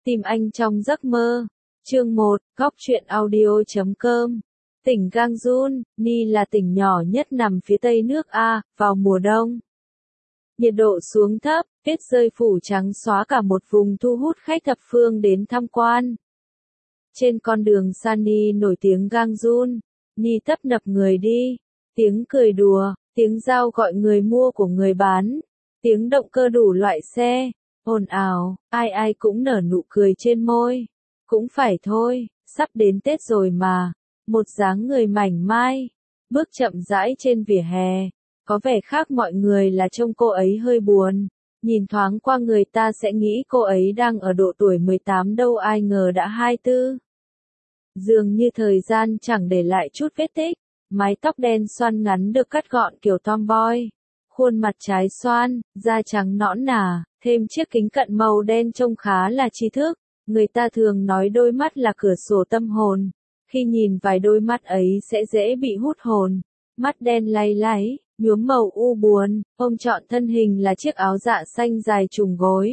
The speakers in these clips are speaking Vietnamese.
Tìm anh trong giấc mơ. Chương 1, Góc truyện audio.com. Tỉnh Gangneung, Ni là tỉnh nhỏ nhất nằm phía tây nước A, vào mùa đông. Nhiệt độ xuống thấp, tuyết rơi phủ trắng xóa cả một vùng thu hút khách thập phương đến tham quan. Trên con đường Sunny nổi tiếng Gangneung, Ni tấp nập người đi, tiếng cười đùa, tiếng rao gọi người mua của người bán, tiếng động cơ đủ loại xe, ồn ào, ai ai cũng nở nụ cười trên môi. Cũng phải thôi, sắp đến Tết rồi mà. Một dáng người mảnh mai, bước chậm rãi trên vỉa hè, có vẻ khác mọi người là trông cô ấy hơi buồn. Nhìn thoáng qua người ta sẽ nghĩ cô ấy đang ở độ tuổi 18 đâu ai ngờ đã 24. Dường như thời gian chẳng để lại chút vết tích, mái tóc đen xoăn ngắn được cắt gọn kiểu tomboy. Khuôn mặt trái xoan, da trắng nõn nà, thêm chiếc kính cận màu đen trông khá là trí thức. Người ta thường nói đôi mắt là cửa sổ tâm hồn. Khi nhìn vài đôi mắt ấy sẽ dễ bị hút hồn. Mắt đen lay láy, nhuốm màu u buồn, ôm trọn thân hình là chiếc áo dạ xanh dài trùng gối.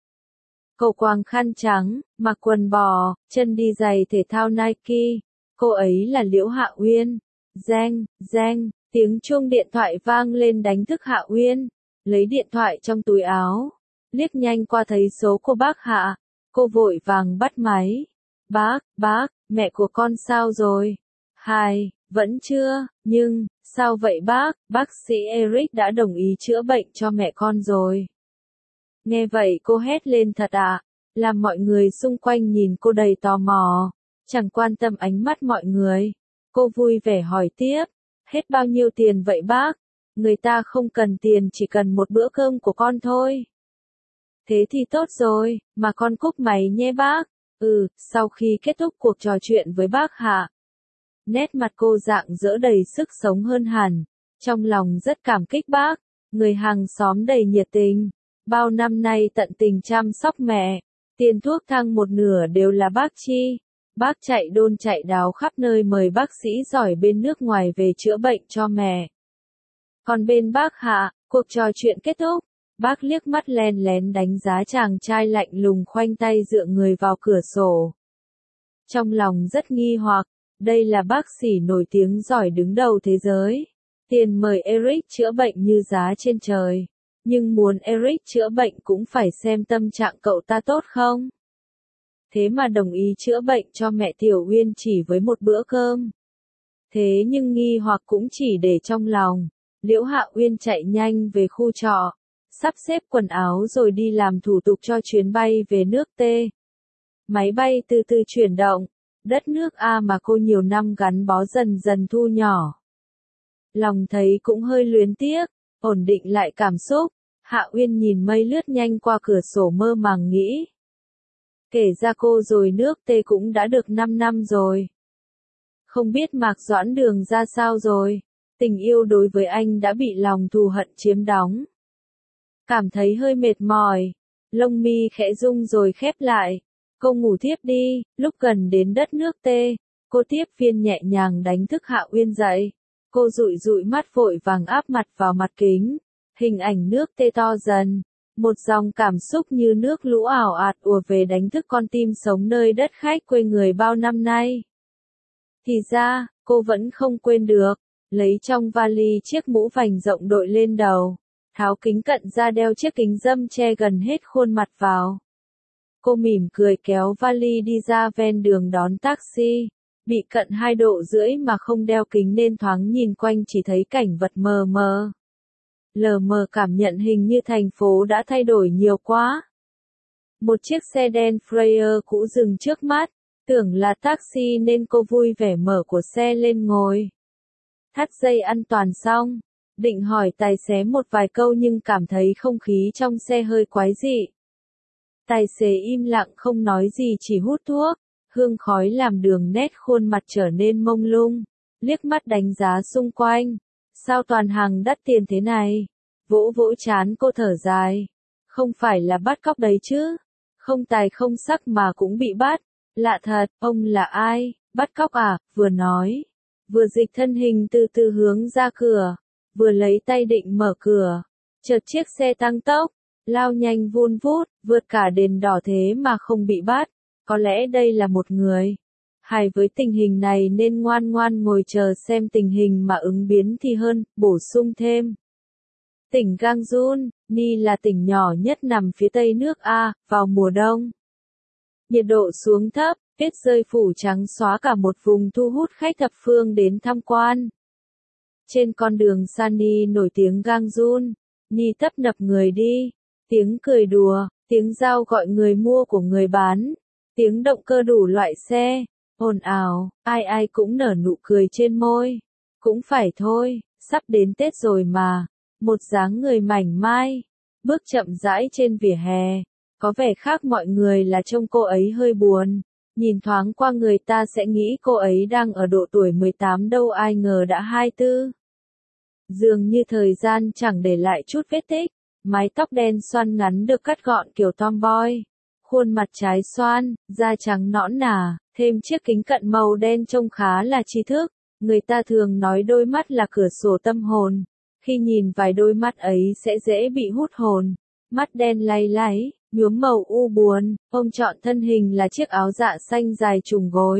Cô quàng khăn trắng, mặc quần bò, chân đi giày thể thao Nike. Cô ấy là Liễu Hạ Uyên. Reng, reng, tiếng chuông điện thoại vang lên đánh thức Hạ Uyên. Lấy điện thoại trong túi áo, liếc nhanh qua thấy số của bác Hạ. Cô vội vàng bắt máy. Bác, mẹ của con sao rồi? Hai, vẫn chưa, nhưng, sao vậy bác sĩ Eric đã đồng ý chữa bệnh cho mẹ con rồi. Nghe vậy cô hét lên thật ạ, làm mọi người xung quanh nhìn cô đầy tò mò, chẳng quan tâm ánh mắt mọi người. Cô vui vẻ hỏi tiếp, hết bao nhiêu tiền vậy bác? Người ta không cần tiền chỉ cần một bữa cơm của con thôi. Thế thì tốt rồi, mà con cúp máy nhé bác. Sau khi kết thúc cuộc trò chuyện với bác Hạ, nét mặt cô rạng rỡ đầy sức sống hơn hẳn, trong lòng rất cảm kích bác, người hàng xóm đầy nhiệt tình, bao năm nay tận tình chăm sóc mẹ, tiền thuốc thang một nửa đều là bác chi. Bác chạy đôn chạy đáo khắp nơi mời bác sĩ giỏi bên nước ngoài về chữa bệnh cho mẹ. Còn bên bác Hạ, cuộc trò chuyện kết thúc. Bác liếc mắt len lén đánh giá chàng trai lạnh lùng khoanh tay dựa người vào cửa sổ. Trong lòng rất nghi hoặc, đây là bác sĩ nổi tiếng giỏi đứng đầu thế giới. Tiền mời Eric chữa bệnh như giá trên trời. Nhưng muốn Eric chữa bệnh cũng phải xem tâm trạng cậu ta tốt không? Thế mà đồng ý chữa bệnh cho mẹ Tiểu Uyên chỉ với một bữa cơm. Thế nhưng nghi hoặc cũng chỉ để trong lòng. Liễu Hạ Uyên chạy nhanh về khu trọ. Sắp xếp quần áo rồi đi làm thủ tục cho chuyến bay về nước T. Máy bay từ từ chuyển động, đất nước A mà cô nhiều năm gắn bó dần dần thu nhỏ. Lòng thấy cũng hơi luyến tiếc, ổn định lại cảm xúc, Hạ Uyên nhìn mây lướt nhanh qua cửa sổ mơ màng nghĩ. Kể ra cô rồi nước T cũng đã được 5 năm rồi. Không biết Mạc Doãn Đường ra sao rồi, tình yêu đối với anh đã bị lòng thù hận chiếm đóng. Cảm thấy hơi mệt mỏi, lông mi khẽ rung rồi khép lại. Cô ngủ thiếp đi, lúc gần đến đất nước T, cô tiếp viên nhẹ nhàng đánh thức Hạ Uyên dậy. Cô dụi dụi mắt vội vàng áp mặt vào mặt kính. Hình ảnh nước T to dần, một dòng cảm xúc như nước lũ ảo ạt ùa về đánh thức con tim sống nơi đất khách quê người bao năm nay. Thì ra, cô vẫn không quên được, lấy trong vali chiếc mũ vành rộng đội lên đầu. Tháo kính cận ra đeo chiếc kính râm che gần hết khuôn mặt vào. Cô mỉm cười kéo vali đi ra ven đường đón taxi. Bị cận 2,5 độ mà không đeo kính nên thoáng nhìn quanh chỉ thấy cảnh vật mờ mờ. Lờ mờ cảm nhận hình như thành phố đã thay đổi nhiều quá. Một chiếc xe đen Freyr cũ dừng trước mắt. Tưởng là taxi nên cô vui vẻ mở của xe lên ngồi. Thắt dây an toàn xong. Định hỏi tài xế một vài câu nhưng cảm thấy không khí trong xe hơi quái dị. Tài xế im lặng không nói gì chỉ hút thuốc, hương khói làm đường nét khuôn mặt trở nên mông lung, liếc mắt đánh giá xung quanh. Sao toàn hàng đắt tiền thế này? Vỗ vỗ trán cô thở dài. Không phải là bắt cóc đấy chứ? Không tài không sắc mà cũng bị bắt. Lạ thật, ông là ai? Bắt cóc à? Vừa nói, vừa dịch thân hình từ từ hướng ra cửa. Vừa lấy tay định mở cửa, chợt chiếc xe tăng tốc, lao nhanh vun vút, vượt cả đèn đỏ thế mà không bị bắt. Có lẽ đây là một người hài với tình hình này nên ngoan ngoan ngồi chờ xem tình hình mà ứng biến thì hơn, bổ sung thêm. Tỉnh Gangneung, Ni là tỉnh nhỏ nhất nằm phía tây nước A, vào mùa đông. Nhiệt độ xuống thấp, tuyết rơi phủ trắng xóa cả một vùng thu hút khách thập phương đến tham quan. Trên con đường Sunny nổi tiếng Gangneung, Ni tấp nập người đi, tiếng cười đùa, tiếng rao gọi người mua của người bán, tiếng động cơ đủ loại xe, ồn ào, ai ai cũng nở nụ cười trên môi. Cũng phải thôi, sắp đến Tết rồi mà. Một dáng người mảnh mai, bước chậm rãi trên vỉa hè, có vẻ khác mọi người là trông cô ấy hơi buồn, nhìn thoáng qua người ta sẽ nghĩ cô ấy đang ở độ tuổi 18 đâu ai ngờ đã 24. Dường như thời gian chẳng để lại chút vết tích, mái tóc đen xoăn ngắn được cắt gọn kiểu tomboy, khuôn mặt trái xoan, da trắng nõn nà, thêm chiếc kính cận màu đen trông khá là trí thức, người ta thường nói đôi mắt là cửa sổ tâm hồn. Khi nhìn vài đôi mắt ấy sẽ dễ bị hút hồn, mắt đen lay láy, nhuốm màu u buồn, ông chọn thân hình là chiếc áo dạ xanh dài trùng gối.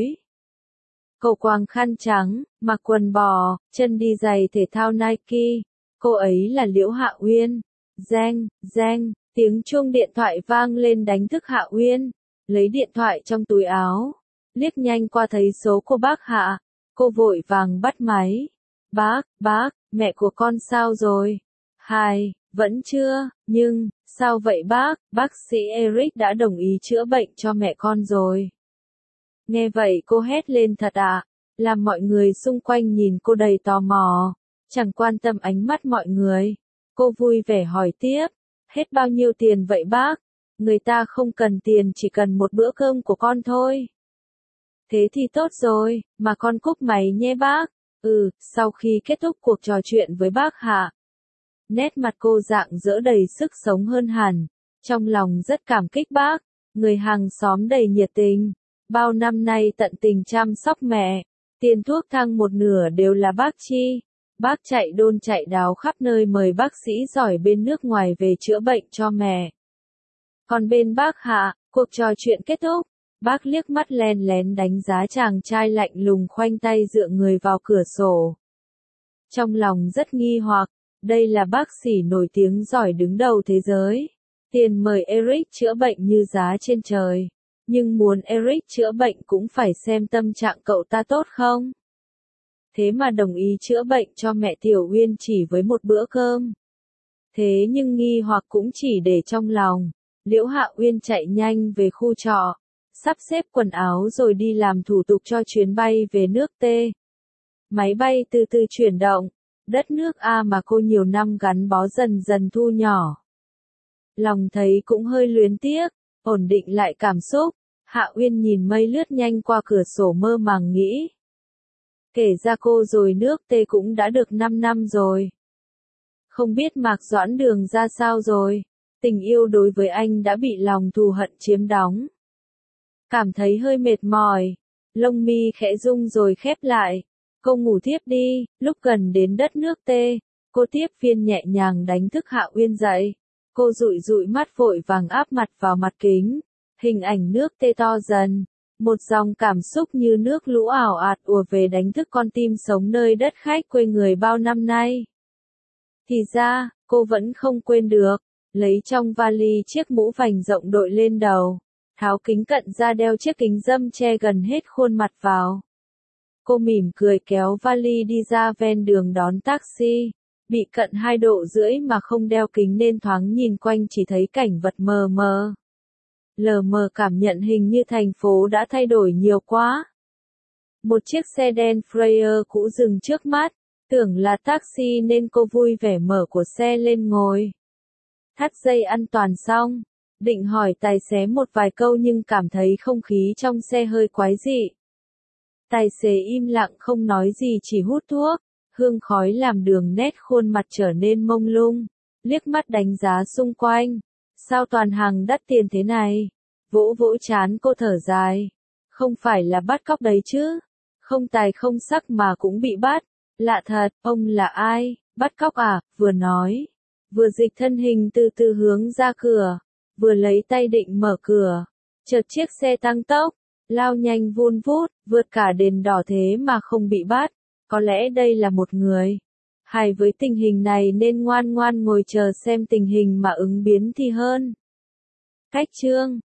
Cậu quàng khăn trắng, mặc quần bò, chân đi giày thể thao Nike, cô ấy là Liễu Hạ Uyên. Reng, reng, tiếng chuông điện thoại vang lên đánh thức Hạ Uyên, lấy điện thoại trong túi áo, liếc nhanh qua thấy số của bác Hạ, cô vội vàng bắt máy. Bác, mẹ của con sao rồi? Hai, vẫn chưa, nhưng, sao vậy bác sĩ Eric đã đồng ý chữa bệnh cho mẹ con rồi. Nghe vậy cô hét lên thật ạ, làm mọi người xung quanh nhìn cô đầy tò mò, chẳng quan tâm ánh mắt mọi người. Cô vui vẻ hỏi tiếp, hết bao nhiêu tiền vậy bác? Người ta không cần tiền chỉ cần một bữa cơm của con thôi. Thế thì tốt rồi, mà con cúp máy nhé bác. Sau khi kết thúc cuộc trò chuyện với bác Hạ, nét mặt cô rạng rỡ đầy sức sống hơn hẳn, trong lòng rất cảm kích bác, người hàng xóm đầy nhiệt tình, bao năm nay tận tình chăm sóc mẹ, tiền thuốc thang một nửa đều là bác chi, bác chạy đôn chạy đáo khắp nơi mời bác sĩ giỏi bên nước ngoài về chữa bệnh cho mẹ. Còn bên bác Hạ, cuộc trò chuyện kết thúc. Bác liếc mắt len lén đánh giá chàng trai lạnh lùng khoanh tay dựa người vào cửa sổ. Trong lòng rất nghi hoặc, đây là bác sĩ nổi tiếng giỏi đứng đầu thế giới. Tiền mời Eric chữa bệnh như giá trên trời. Nhưng muốn Eric chữa bệnh cũng phải xem tâm trạng cậu ta tốt không? Thế mà đồng ý chữa bệnh cho mẹ Tiểu Uyên chỉ với một bữa cơm. Thế nhưng nghi hoặc cũng chỉ để trong lòng. Liễu Hạ Uyên chạy nhanh về khu trọ. Sắp xếp quần áo rồi đi làm thủ tục cho chuyến bay về nước T. Máy bay từ từ chuyển động, đất nước A mà cô nhiều năm gắn bó dần dần thu nhỏ. Lòng thấy cũng hơi luyến tiếc, ổn định lại cảm xúc, Hạ Uyên nhìn mây lướt nhanh qua cửa sổ mơ màng nghĩ. Kể ra cô rồi nước T cũng đã được 5 năm rồi. Không biết Mạc Doãn Đường ra sao rồi, tình yêu đối với anh đã bị lòng thù hận chiếm đóng. Cảm thấy hơi mệt mỏi, lông mi khẽ rung rồi khép lại. Cô ngủ thiếp đi, lúc gần đến đất nước T, cô tiếp viên nhẹ nhàng đánh thức Hạ Uyên dậy. Cô dụi dụi mắt vội vàng áp mặt vào mặt kính. Hình ảnh nước T to dần. Một dòng cảm xúc như nước lũ ảo ạt ùa về đánh thức con tim sống nơi đất khách quê người bao năm nay. Thì ra, cô vẫn không quên được. Lấy trong vali chiếc mũ vành rộng đội lên đầu. Tháo kính cận ra đeo chiếc kính râm che gần hết khuôn mặt vào. Cô mỉm cười kéo vali đi ra ven đường đón taxi. Bị cận 2,5 độ mà không đeo kính nên thoáng nhìn quanh chỉ thấy cảnh vật mờ mờ. Lờ mờ cảm nhận hình như thành phố đã thay đổi nhiều quá. Một chiếc xe đen Freya cũ dừng trước mắt. Tưởng là taxi nên cô vui vẻ mở của xe lên ngồi. Thắt dây an toàn xong. Định hỏi tài xế một vài câu nhưng cảm thấy không khí trong xe hơi quái dị. Tài xế im lặng không nói gì chỉ hút thuốc, hương khói làm đường nét khuôn mặt trở nên mông lung, liếc mắt đánh giá xung quanh. Sao toàn hàng đắt tiền thế này? Vỗ vỗ trán cô thở dài. Không phải là bắt cóc đấy chứ? Không tài không sắc mà cũng bị bắt. Lạ thật, ông là ai? Bắt cóc à? Vừa nói. vừa dịch thân hình từ từ hướng ra cửa, vừa lấy tay định mở cửa. Chợt chiếc xe tăng tốc, lao nhanh vun vút, vượt cả đèn đỏ thế mà không bị bắt. Có lẽ đây là một người. Hải với tình hình này nên ngoan ngoan ngồi chờ xem tình hình mà ứng biến thì hơn. Cách chương